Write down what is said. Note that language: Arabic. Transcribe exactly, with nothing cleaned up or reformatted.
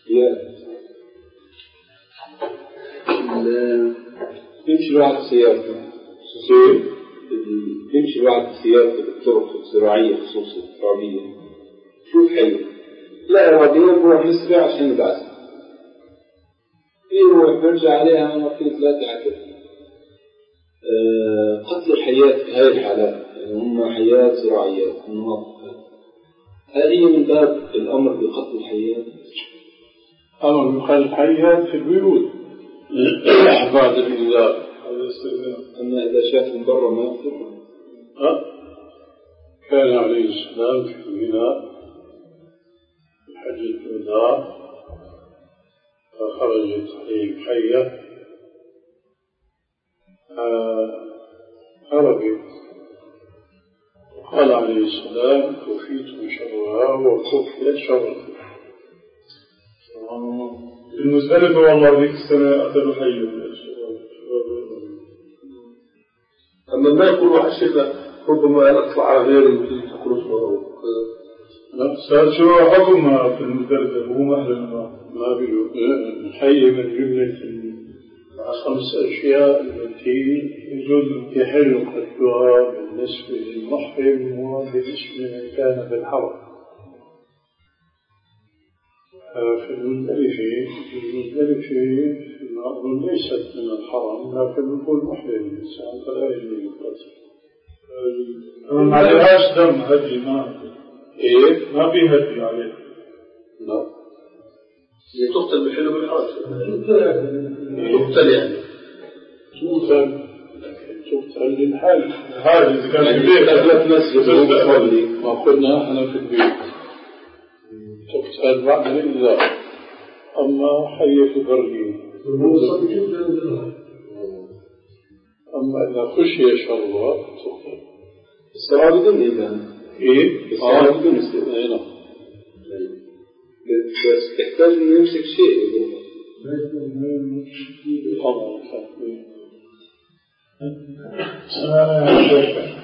يمشي الواحد سيارته يمشي الواحد سيارته بالطرق الزراعية خصوصا الترابية شوف حلو لا إراديا بروح يسرع عشان يبعث يروح برجع عليها مرتين ثلاثة عكس أه قتل الحياة في هذه الحالات يعني هم حياة زراعية هذه من باب الأمر بقتل الحياة أمر بقتل الحياة في البيوت بعد الإنذار. أما إذا شاف من برا ما يقتل أه كان عليه السلام في الميناء في حجة الوداع فخرجت عليه حية خرجت قال عليه السلام كفيت من شرها وكفيت شرها. المزدلفة والله ذيك السنة قتلوا حية. أما ما يقول واحد شيخنا ربما أنا أطلع على غيري وتجي تخرج له لا صار شو حكم في المزدلفة هو مهلا ما بيقول الحية من جملة خمس أشياء التي يجوز يحل قتلها بالنسبة للمحرم وبالنسبة لمن كان في الحرم. في المزدلفة المزدلفة أظن ليست من الحرم لكن يكون محرم الإنسان فلا يجوز القتل. ما عليهاش دم هدي ما إيه ما في هدي عليه. لا هي تقتل بحلو بالحرج تقتل يعني تقتل تقتل للحال هذا إذا كان في البيت ثلاث مسجد وصلي ما قلنا احنا في البيت تقتل بعد الإنذار. أما حية برية أما إذا خشي شرها تقتل. الصلاة بدون إذن إيه الصلاة بدون استئذان بس تحتاج أن يمسك شيء طبعا